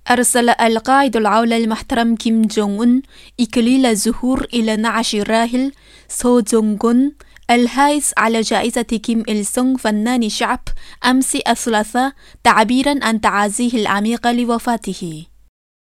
أرسل القائد العولة المحترم كيم جونغ أون إكليل الزهور إلى نعش الراحل سو جونغ أون الحائز على جائزة كيم إل سونغ فنان الشعب أمس الثلاثاء، تعبيرا عن تعازيه العميق لوفاته.